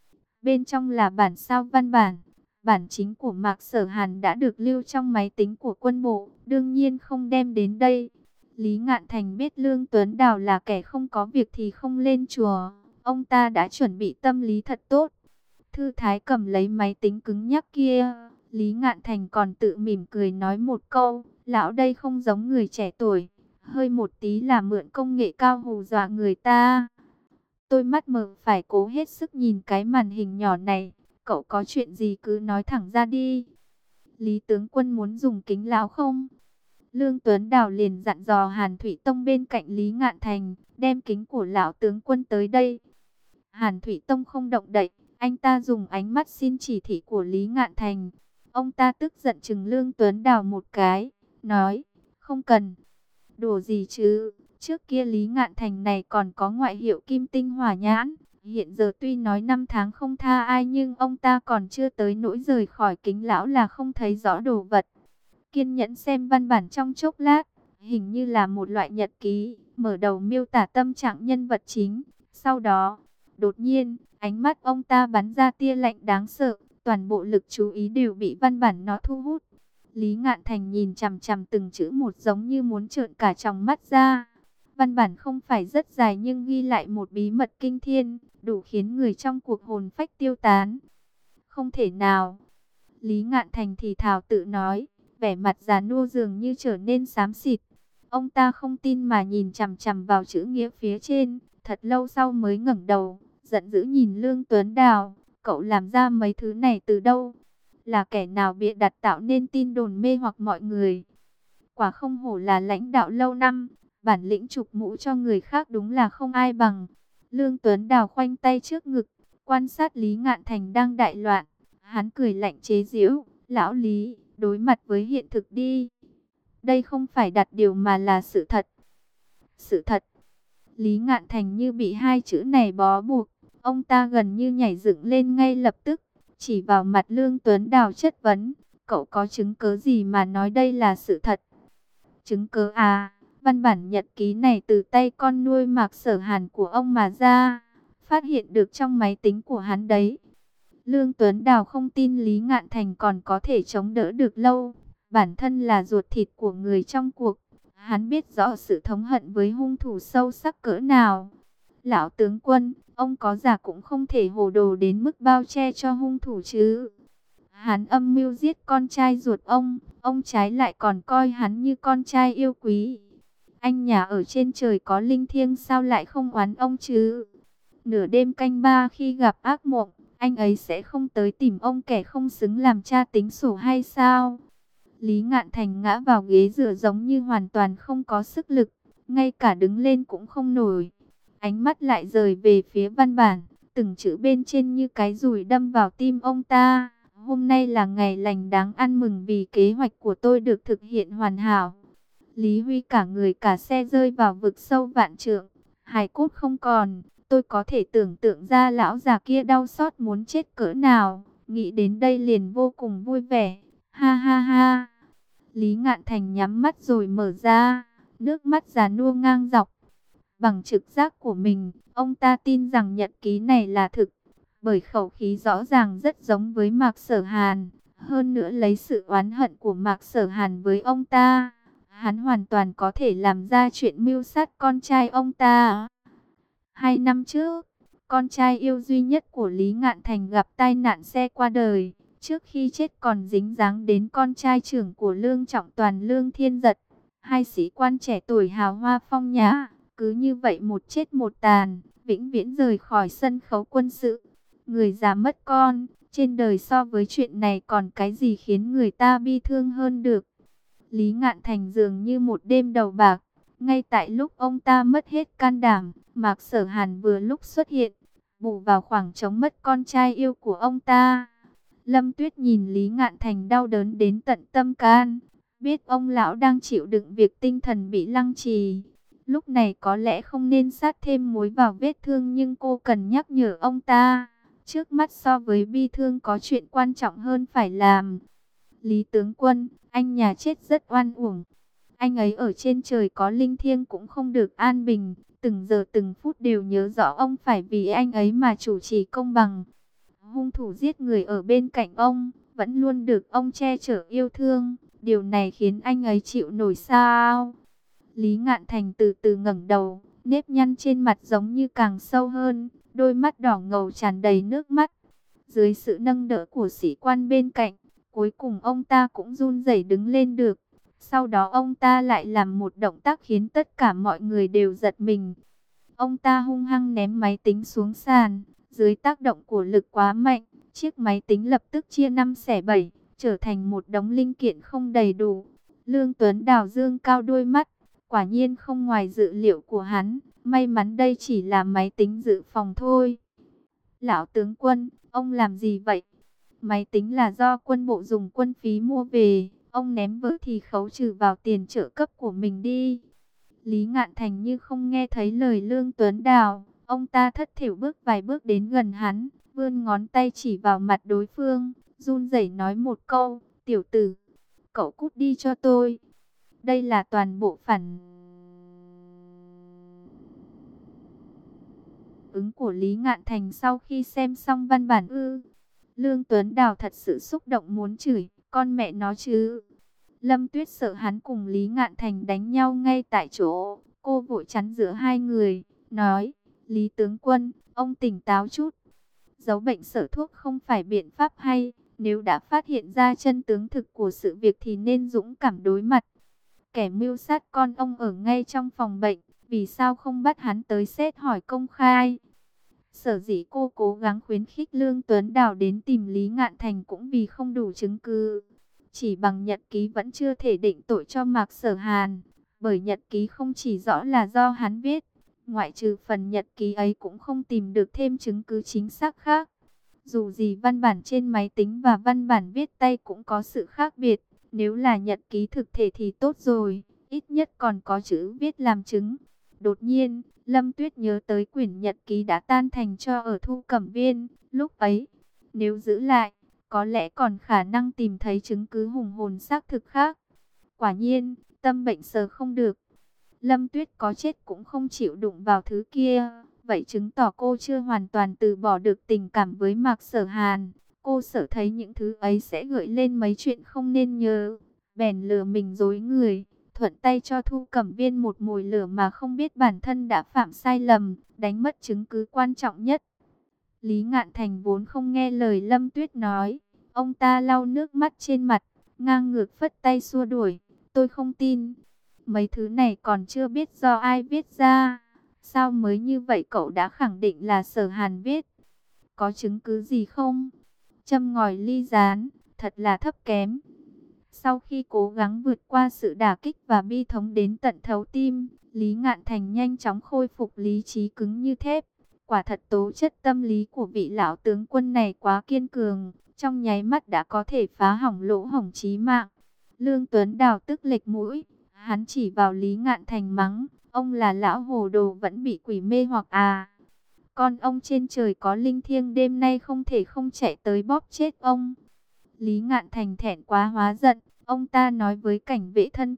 Bên trong là bản sao văn bản. Bản chính của Mạc Sở Hàn đã được lưu trong máy tính của quân bộ, đương nhiên không đem đến đây. Lý Ngạn Thành biết Lương Tuấn Đào là kẻ không có việc thì không lên chùa. Ông ta đã chuẩn bị tâm lý thật tốt. Thư thái cầm lấy máy tính cứng nhắc kia. Lý Ngạn Thành còn tự mỉm cười nói một câu: lão đây không giống người trẻ tuổi, hơi một tí là mượn công nghệ cao hù dọa người ta. Tôi mắt mờ phải cố hết sức nhìn cái màn hình nhỏ này. Cậu có chuyện gì cứ nói thẳng ra đi. Lý tướng quân muốn dùng kính lão không? Lương Tuấn Đào liền dặn dò Hàn Thủy Tông bên cạnh Lý Ngạn Thành, đem kính của lão tướng quân tới đây. Hàn Thủy Tông không động đậy, anh ta dùng ánh mắt xin chỉ thị của Lý Ngạn Thành. Ông ta tức giận chừng Lương Tuấn Đào một cái, nói: không cần. Đùa gì chứ, trước kia Lý Ngạn Thành này còn có ngoại hiệu Kim Tinh Hỏa Nhãn. Hiện giờ tuy nói năm tháng không tha ai, nhưng ông ta còn chưa tới nỗi rời khỏi kính lão là không thấy rõ đồ vật. Kiên nhẫn xem văn bản trong chốc lát, hình như là một loại nhật ký, mở đầu miêu tả tâm trạng nhân vật chính. Sau đó, đột nhiên, ánh mắt ông ta bắn ra tia lạnh đáng sợ, toàn bộ lực chú ý đều bị văn bản nó thu hút. Lý Ngạn Thành nhìn chằm chằm từng chữ một giống như muốn trợn cả tròng mắt ra. Văn bản không phải rất dài nhưng ghi lại một bí mật kinh thiên, đủ khiến người trong cuộc hồn phách tiêu tán. Không thể nào. Lý Ngạn Thành thì thào tự nói, vẻ mặt già nua dường như trở nên xám xịt. Ông ta không tin mà nhìn chằm chằm vào chữ nghĩa phía trên, thật lâu sau mới ngẩng đầu, giận dữ nhìn Lương Tuấn Đào: cậu làm ra mấy thứ này từ đâu? Là kẻ nào bịa đặt tạo nên tin đồn mê hoặc mọi người? Quả không hổ là lãnh đạo lâu năm, bản lĩnh chụp mũ cho người khác đúng là không ai bằng. Lương Tuấn Đào khoanh tay trước ngực, quan sát Lý Ngạn Thành đang đại loạn. Hắn cười lạnh chế giễu: lão Lý, đối mặt với hiện thực đi. Đây không phải đặt điều mà là sự thật. Sự thật. Lý Ngạn Thành như bị hai chữ này bó buộc. Ông ta gần như nhảy dựng lên ngay lập tức, chỉ vào mặt Lương Tuấn Đào chất vấn: cậu có chứng cớ gì mà nói đây là sự thật? Chứng cớ à? Văn bản nhật ký này từ tay con nuôi Mạc Sở Hàn của ông mà ra, phát hiện được trong máy tính của hắn đấy. Lương Tuấn Đào không tin Lý Ngạn Thành còn có thể chống đỡ được lâu. Bản thân là ruột thịt của người trong cuộc, hắn biết rõ sự thống hận với hung thủ sâu sắc cỡ nào. Lão tướng quân, ông có già cũng không thể hồ đồ đến mức bao che cho hung thủ chứ. Hắn âm mưu giết con trai ruột ông, ông trái lại còn coi hắn như con trai yêu quý. Anh nhà ở trên trời có linh thiêng sao lại không oán ông chứ? Nửa đêm canh ba khi gặp ác mộng, anh ấy sẽ không tới tìm ông kẻ không xứng làm cha tính sổ hay sao? Lý Ngạn Thành ngã vào ghế dựa giống như hoàn toàn không có sức lực, ngay cả đứng lên cũng không nổi. Ánh mắt lại rời về phía văn bản, từng chữ bên trên như cái dùi đâm vào tim ông ta. Hôm nay là ngày lành đáng ăn mừng vì kế hoạch của tôi được thực hiện hoàn hảo. Lý Huy cả người cả xe rơi vào vực sâu vạn trượng, hài cốt không còn. Tôi có thể tưởng tượng ra lão già kia đau xót muốn chết cỡ nào. Nghĩ đến đây liền vô cùng vui vẻ. Ha ha ha. Lý Ngạn Thành nhắm mắt rồi mở ra. nước mắt già nua ngang dọc. Bằng trực giác của mình, ông ta tin rằng nhật ký này là thực, bởi khẩu khí rõ ràng rất giống với Mạc Sở Hàn. Hơn nữa lấy sự oán hận của Mạc Sở Hàn với ông ta, hắn hoàn toàn có thể làm ra chuyện mưu sát con trai ông ta. Hai năm trước, con trai yêu duy nhất của Lý Ngạn Thành gặp tai nạn xe qua đời. Trước khi chết còn dính dáng đến con trai trưởng của Lương Trọng Toàn, Lương Thiên Giật. Hai sĩ quan trẻ tuổi hào hoa phong nhã, cứ như vậy một chết một tàn, vĩnh viễn rời khỏi sân khấu quân sự. Người già mất con, trên đời so với chuyện này còn cái gì khiến người ta bi thương hơn được. Lý Ngạn Thành dường như một đêm đầu bạc. Ngay tại lúc ông ta mất hết can đảm, Mạc Sở Hàn vừa lúc xuất hiện, bù vào khoảng trống mất con trai yêu của ông ta. Lâm Tuyết nhìn Lý Ngạn Thành đau đớn đến tận tâm can, biết ông lão đang chịu đựng việc tinh thần bị lăng trì. Lúc này có lẽ không nên sát thêm muối vào vết thương, nhưng cô cần nhắc nhở ông ta, trước mắt so với bi thương có chuyện quan trọng hơn phải làm. Lý tướng quân, anh nhà chết rất oan uổng. Anh ấy ở trên trời có linh thiêng cũng không được an bình, từng giờ từng phút đều nhớ rõ ông phải vì anh ấy mà chủ trì công bằng. Hung thủ giết người ở bên cạnh ông, vẫn luôn được ông che chở yêu thương, điều này khiến anh ấy chịu nổi sao? Lý Ngạn Thành từ từ ngẩng đầu, nếp nhăn trên mặt giống như càng sâu hơn, đôi mắt đỏ ngầu tràn đầy nước mắt. Dưới sự nâng đỡ của sĩ quan bên cạnh, cuối cùng ông ta cũng run rẩy đứng lên được. Sau đó ông ta lại làm một động tác khiến tất cả mọi người đều giật mình. Ông ta hung hăng ném máy tính xuống sàn, dưới tác động của lực quá mạnh, chiếc máy tính lập tức chia năm xẻ bảy, trở thành một đống linh kiện không đầy đủ. Lương Tuấn Đào dương cao đôi mắt, quả nhiên không ngoài dự liệu của hắn, may mắn đây chỉ là máy tính dự phòng thôi. Lão tướng quân, ông làm gì vậy? Máy tính là do quân bộ dùng quân phí mua về, ông ném vỡ thì khấu trừ vào tiền trợ cấp của mình đi. Lý Ngạn Thành như không nghe thấy lời Lương Tuấn Đào, ông ta thất thểu bước vài bước đến gần hắn, vươn ngón tay chỉ vào mặt đối phương, run rẩy nói một câu, tiểu tử, cậu cút đi cho tôi. Đây là toàn bộ phản ứng của Lý Ngạn Thành sau khi xem xong văn bản ư. Lương Tuấn Đào thật sự xúc động muốn chửi, con mẹ nó chứ. Lâm Tuyết sợ hắn cùng Lý Ngạn Thành đánh nhau ngay tại chỗ, cô vội chắn giữa hai người, nói, Lý tướng quân, ông tỉnh táo chút. Giấu bệnh sở thuốc không phải biện pháp hay, nếu đã phát hiện ra chân tướng thực của sự việc thì nên dũng cảm đối mặt. Kẻ mưu sát con ông ở ngay trong phòng bệnh, vì sao không bắt hắn tới xét hỏi công khai? Sở dĩ cô cố gắng khuyến khích Lương Tuấn Đào đến tìm Lý Ngạn Thành cũng vì không đủ chứng cứ. Chỉ bằng nhật ký vẫn chưa thể định tội cho Mạc Sở Hàn, bởi nhật ký không chỉ rõ là do hắn viết, ngoại trừ phần nhật ký ấy cũng không tìm được thêm chứng cứ chính xác khác. Dù gì văn bản trên máy tính và văn bản viết tay cũng có sự khác biệt, nếu là nhật ký thực thể thì tốt rồi, ít nhất còn có chữ viết làm chứng. Đột nhiên, Lâm Tuyết nhớ tới quyển nhật ký đã tan thành tro ở Thu Cẩm Viên, lúc ấy, nếu giữ lại, có lẽ còn khả năng tìm thấy chứng cứ hùng hồn xác thực khác. Quả nhiên, tâm bệnh sờ không được. Lâm Tuyết có chết cũng không chịu đụng vào thứ kia. Vậy chứng tỏ cô chưa hoàn toàn từ bỏ được tình cảm với Mạc Sở Hàn. Cô sợ thấy những thứ ấy sẽ gợi lên mấy chuyện không nên nhớ. Bèn lừa mình dối người, thuận tay cho Thu Cẩm Viên một mồi lửa mà không biết bản thân đã phạm sai lầm, đánh mất chứng cứ quan trọng nhất. Lý Ngạn Thành vốn không nghe lời Lâm Tuyết nói, ông ta lau nước mắt trên mặt, ngang ngược phất tay xua đuổi, tôi không tin. Mấy thứ này còn chưa biết do ai viết ra, sao mới như vậy cậu đã khẳng định là Sở Hàn viết? Có chứng cứ gì không? Châm ngòi ly gián, thật là thấp kém. Sau khi cố gắng vượt qua sự đả kích và bi thống đến tận thấu tim, Lý Ngạn Thành nhanh chóng khôi phục lý trí cứng như thép. Quả thật tố chất tâm lý của vị lão tướng quân này quá kiên cường, trong nháy mắt đã có thể phá hỏng lỗ hổng chí mạng. Lương Tuấn Đào tức lệch mũi, hắn chỉ vào Lý Ngạn Thành mắng, ông là lão hồ đồ vẫn bị quỷ mê hoặc à. Con ông trên trời có linh thiêng, đêm nay không thể không chạy tới bóp chết ông. Lý Ngạn Thành thẹn quá hóa giận, ông ta nói với cảnh vệ thân cận,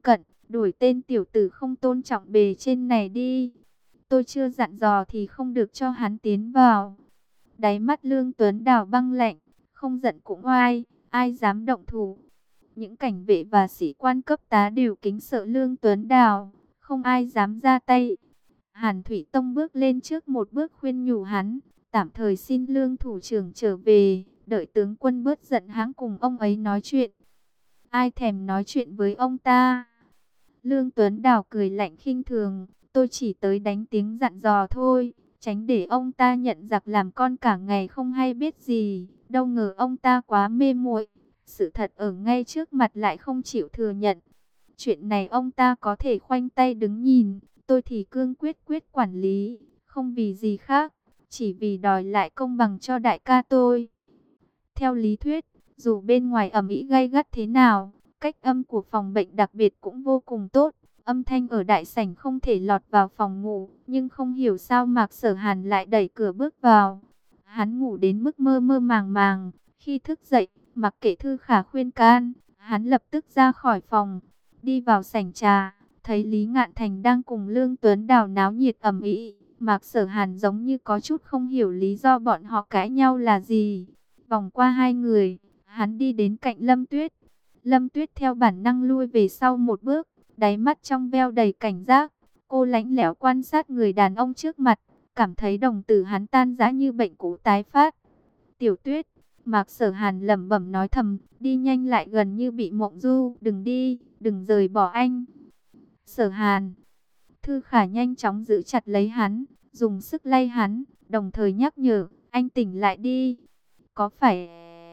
Đuổi tên tiểu tử không tôn trọng bề trên này đi. Tôi chưa dặn dò thì không được cho hắn tiến vào. Đáy mắt Lương Tuấn Đào băng lạnh, không giận cũng oai, ai dám động thủ. Những cảnh vệ và sĩ quan cấp tá đều kính sợ Lương Tuấn Đào, không ai dám ra tay. Hàn Thủy Tông bước lên trước một bước khuyên nhủ hắn, tạm thời xin Lương thủ trưởng trở về, đợi tướng quân bớt giận hãng cùng ông ấy nói chuyện. Ai thèm nói chuyện với ông ta? Lương Tuấn Đào cười lạnh khinh thường, tôi chỉ tới đánh tiếng dặn dò thôi, tránh để ông ta nhận giặc làm con cả ngày không hay biết gì. Đâu ngờ ông ta quá mê muội, sự thật ở ngay trước mặt lại không chịu thừa nhận. Chuyện này ông ta có thể khoanh tay đứng nhìn, tôi thì cương quyết quyết quản lý, không vì gì khác, chỉ vì đòi lại công bằng cho đại ca tôi. Theo lý thuyết, dù bên ngoài ầm ĩ gay gắt thế nào, cách âm của phòng bệnh đặc biệt cũng vô cùng tốt. Âm thanh ở đại sảnh không thể lọt vào phòng ngủ, nhưng không hiểu sao Mạc Sở Hàn lại đẩy cửa bước vào. Hắn ngủ đến mức mơ mơ màng màng, khi thức dậy, mặc kệ Thư Khả khuyên can, hắn lập tức ra khỏi phòng, đi vào sảnh trà, thấy Lý Ngạn Thành đang cùng Lương Tuấn Đào náo nhiệt ầm ĩ. Mạc Sở Hàn giống như có chút không hiểu lý do bọn họ cãi nhau là gì. Vòng qua hai người, hắn đi đến cạnh Lâm Tuyết. Lâm Tuyết theo bản năng lui về sau một bước, đáy mắt trong veo đầy cảnh giác. Cô lạnh lẽo quan sát người đàn ông trước mặt, cảm thấy đồng tử hắn tan rã như bệnh cũ tái phát. Tiểu Tuyết, Mạc Sở Hàn lẩm bẩm nói thầm, đi nhanh lại gần như bị mộng du. Đừng đi, đừng rời bỏ anh. Sở Hàn. Thư Khả nhanh chóng giữ chặt lấy hắn, dùng sức lay hắn, đồng thời nhắc nhở, anh tỉnh lại đi. Có phải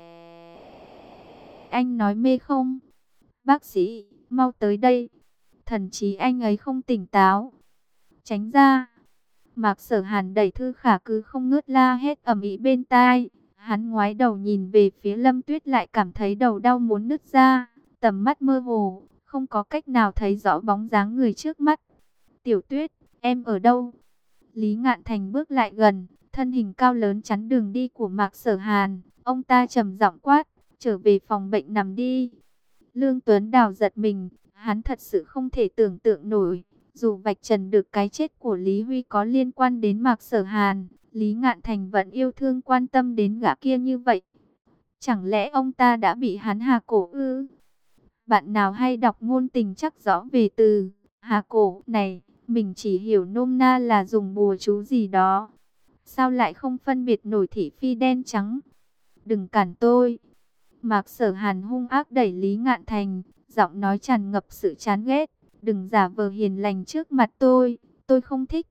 anh nói mê không? Bác sĩ, mau tới đây. Thần trí anh ấy không tỉnh táo. Tránh ra. Mạc Sở Hàn đẩy Thư Khả cứ không ngớt la hét ầm ĩ bên tai. Hắn ngoái đầu nhìn về phía Lâm Tuyết lại cảm thấy đầu đau muốn nứt ra. Tầm mắt mơ hồ, không có cách nào thấy rõ bóng dáng người trước mắt. Tiểu Tuyết, em ở đâu? Lý Ngạn Thành bước lại gần, thân hình cao lớn chắn đường đi của Mạc Sở Hàn. Ông ta trầm giọng quát, trở về phòng bệnh nằm đi. Lương Tuấn Đào giật mình, hắn thật sự không thể tưởng tượng nổi. Dù vạch trần được cái chết của Lý Huy có liên quan đến Mạc Sở Hàn, Lý Ngạn Thành vẫn yêu thương quan tâm đến gã kia như vậy. Chẳng lẽ ông ta đã bị hắn hà cổ ư? Bạn nào hay đọc ngôn tình chắc rõ về từ hà cổ này, mình chỉ hiểu nôm na là dùng bùa chú gì đó. Sao lại không phân biệt nổi thị phi đen trắng? Đừng cản tôi. Mạc Sở Hàn hung ác đẩy Lý Ngạn Thành, giọng nói tràn ngập sự chán ghét. Đừng giả vờ hiền lành trước mặt tôi, tôi không thích.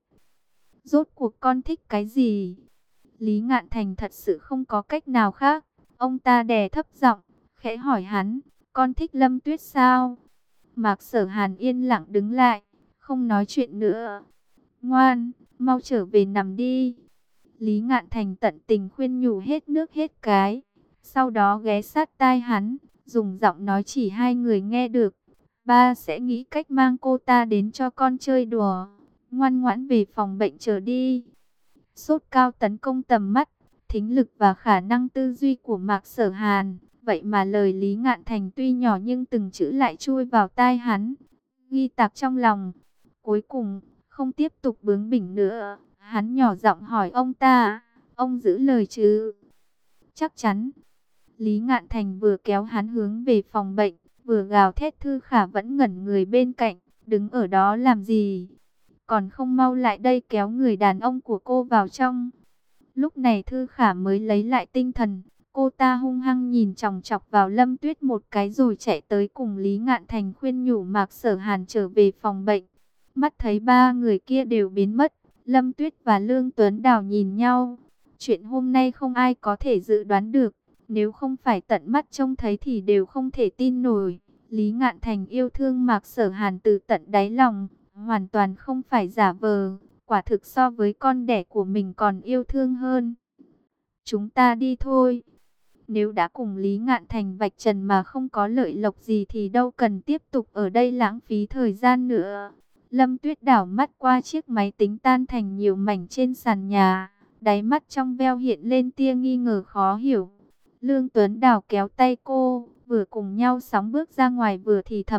Rốt cuộc con thích cái gì? Lý Ngạn Thành thật sự không có cách nào khác. Ông ta đè thấp giọng, khẽ hỏi hắn, con thích Lâm Tuyết sao? Mạc Sở Hàn yên lặng đứng lại, không nói chuyện nữa. Ngoan, mau trở về nằm đi. Lý Ngạn Thành tận tình khuyên nhủ hết nước hết cái. Sau đó ghé sát tai hắn, dùng giọng nói chỉ hai người nghe được. Ba sẽ nghĩ cách mang cô ta đến cho con chơi đùa. Ngoan ngoãn về phòng bệnh chờ đi. Sốt cao tấn công tầm mắt, thính lực và khả năng tư duy của Mạc Sở Hàn. Vậy mà lời Lý Ngạn Thành tuy nhỏ nhưng từng chữ lại chui vào tai hắn. Ghi tạc trong lòng. Cuối cùng, không tiếp tục bướng bỉnh nữa. Hắn nhỏ giọng hỏi ông ta, ông giữ lời chứ? Chắc chắn. Lý Ngạn Thành vừa kéo hắn hướng về phòng bệnh, vừa gào thét. Thư Khả vẫn ngẩn người bên cạnh, đứng ở đó làm gì? Còn không mau lại đây kéo người đàn ông của cô vào trong. Lúc này Thư Khả mới lấy lại tinh thần. Cô ta hung hăng nhìn chòng chọc vào Lâm Tuyết một cái rồi chạy tới cùng Lý Ngạn Thành khuyên nhủ Mạc Sở Hàn trở về phòng bệnh. Mắt thấy ba người kia đều biến mất, Lâm Tuyết và Lương Tuấn Đào nhìn nhau. Chuyện hôm nay không ai có thể dự đoán được. Nếu không phải tận mắt trông thấy thì đều không thể tin nổi. Lý Ngạn Thành yêu thương Mạc Sở Hàn từ tận đáy lòng, hoàn toàn không phải giả vờ. Quả thực so với con đẻ của mình còn yêu thương hơn. Chúng ta đi thôi. Nếu đã cùng Lý Ngạn Thành vạch trần mà không có lợi lộc gì thì đâu cần tiếp tục ở đây lãng phí thời gian nữa. Lâm Tuyết đảo mắt qua chiếc máy tính tan thành nhiều mảnh trên sàn nhà. Đáy mắt trong veo hiện lên tia nghi ngờ khó hiểu. Lương Tuấn Đào kéo tay cô, vừa cùng nhau sóng bước ra ngoài vừa thì thầm.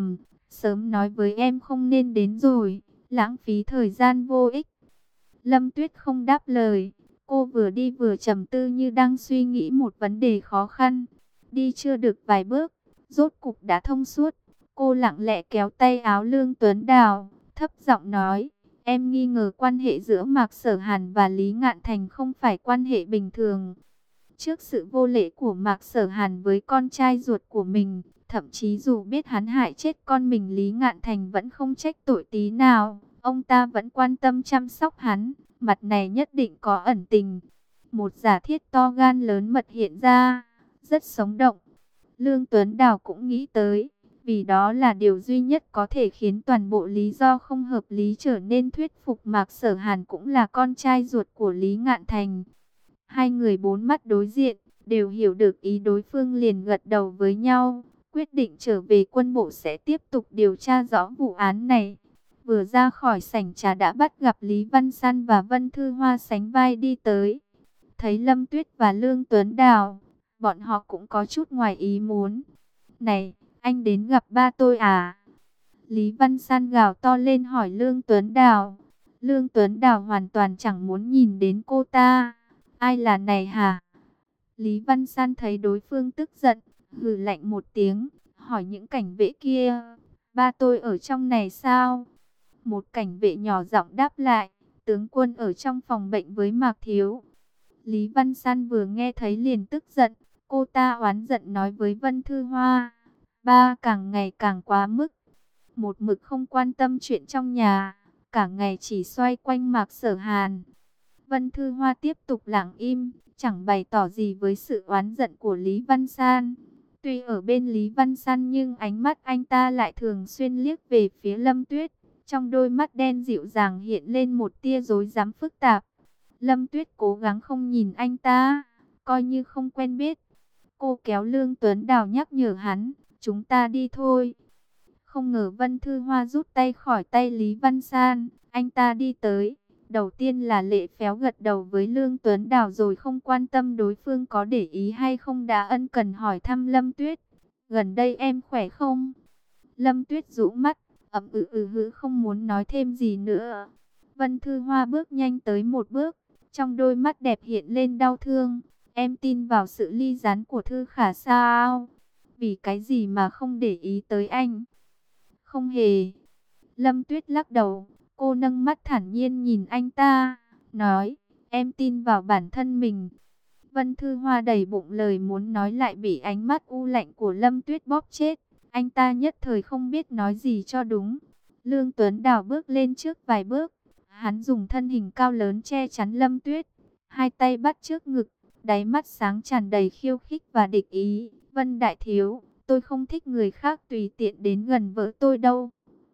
Sớm nói với em không nên đến rồi, lãng phí thời gian vô ích. Lâm Tuyết không đáp lời, cô vừa đi vừa trầm tư như đang suy nghĩ một vấn đề khó khăn. Đi chưa được vài bước, rốt cục đã thông suốt. Cô lặng lẽ kéo tay áo Lương Tuấn Đào, thấp giọng nói, em nghi ngờ quan hệ giữa Mạc Sở Hàn và Lý Ngạn Thành không phải quan hệ bình thường. Trước sự vô lễ của Mạc Sở Hàn với con trai ruột của mình, thậm chí dù biết hắn hại chết con mình, Lý Ngạn Thành vẫn không trách tội tí nào. Ông ta vẫn quan tâm chăm sóc hắn, mặt này nhất định có ẩn tình. Một giả thiết to gan lớn mật hiện ra, rất sống động. Lương Tuấn Đào cũng nghĩ tới, vì đó là điều duy nhất có thể khiến toàn bộ lý do không hợp lý trở nên thuyết phục. Mạc Sở Hàn cũng là con trai ruột của Lý Ngạn Thành. Hai người bốn mắt đối diện, đều hiểu được ý đối phương, liền gật đầu với nhau, quyết định trở về quân bộ sẽ tiếp tục điều tra rõ vụ án này. Vừa ra khỏi sảnh trà đã bắt gặp Lý Văn San và Vân Thư Hoa sánh vai đi tới. Thấy Lâm Tuyết và Lương Tuấn Đào, bọn họ cũng có chút ngoài ý muốn. Này, anh đến gặp ba tôi à? Lý Văn San gào to lên hỏi Lương Tuấn Đào. Lương Tuấn Đào hoàn toàn chẳng muốn nhìn đến cô ta. Ai là này hả? Lý Văn San thấy đối phương tức giận, hừ lạnh một tiếng, hỏi những cảnh vệ kia, ba tôi ở trong này sao? Một cảnh vệ nhỏ giọng đáp lại, tướng quân ở trong phòng bệnh với Mạc Thiếu. Lý Văn San vừa nghe thấy liền tức giận, cô ta oán giận nói với Vân Thư Hoa, ba càng ngày càng quá mức, một mực không quan tâm chuyện trong nhà, cả ngày chỉ xoay quanh Mạc Sở Hàn. Vân Thư Hoa tiếp tục lặng im, chẳng bày tỏ gì với sự oán giận của Lý Văn San. Tuy ở bên Lý Văn San nhưng ánh mắt anh ta lại thường xuyên liếc về phía Lâm Tuyết. Trong đôi mắt đen dịu dàng hiện lên một tia rối rắm phức tạp. Lâm Tuyết cố gắng không nhìn anh ta, coi như không quen biết. Cô kéo Lương Tuấn Đào nhắc nhở hắn, chúng ta đi thôi. Không ngờ Vân Thư Hoa rút tay khỏi tay Lý Văn San, anh ta đi tới. Đầu tiên là lễ phéo gật đầu với Lương Tuấn Đào rồi không quan tâm đối phương có để ý hay không đã ân cần hỏi thăm Lâm Tuyết. Gần đây em khỏe không? Lâm Tuyết rũ mắt, ậm ừ ừ hứ không muốn nói thêm gì nữa. Vân Thư Hoa bước nhanh tới một bước, trong đôi mắt đẹp hiện lên đau thương. Em tin vào sự ly gián của Thư Khả sao? Vì cái gì mà không để ý tới anh? Không hề. Lâm Tuyết lắc đầu. Cô nâng mắt thản nhiên nhìn anh ta, nói, em tin vào bản thân mình. Vân Thư Hoa đầy bụng lời muốn nói lại bị ánh mắt u lạnh của Lâm Tuyết bóp chết. Anh ta nhất thời không biết nói gì cho đúng. Lương Tuấn Đào bước lên trước vài bước. Hắn dùng thân hình cao lớn che chắn Lâm Tuyết. Hai tay bắt trước ngực, đáy mắt sáng tràn đầy khiêu khích và địch ý. Vân Đại Thiếu, tôi không thích người khác tùy tiện đến gần vợ tôi đâu.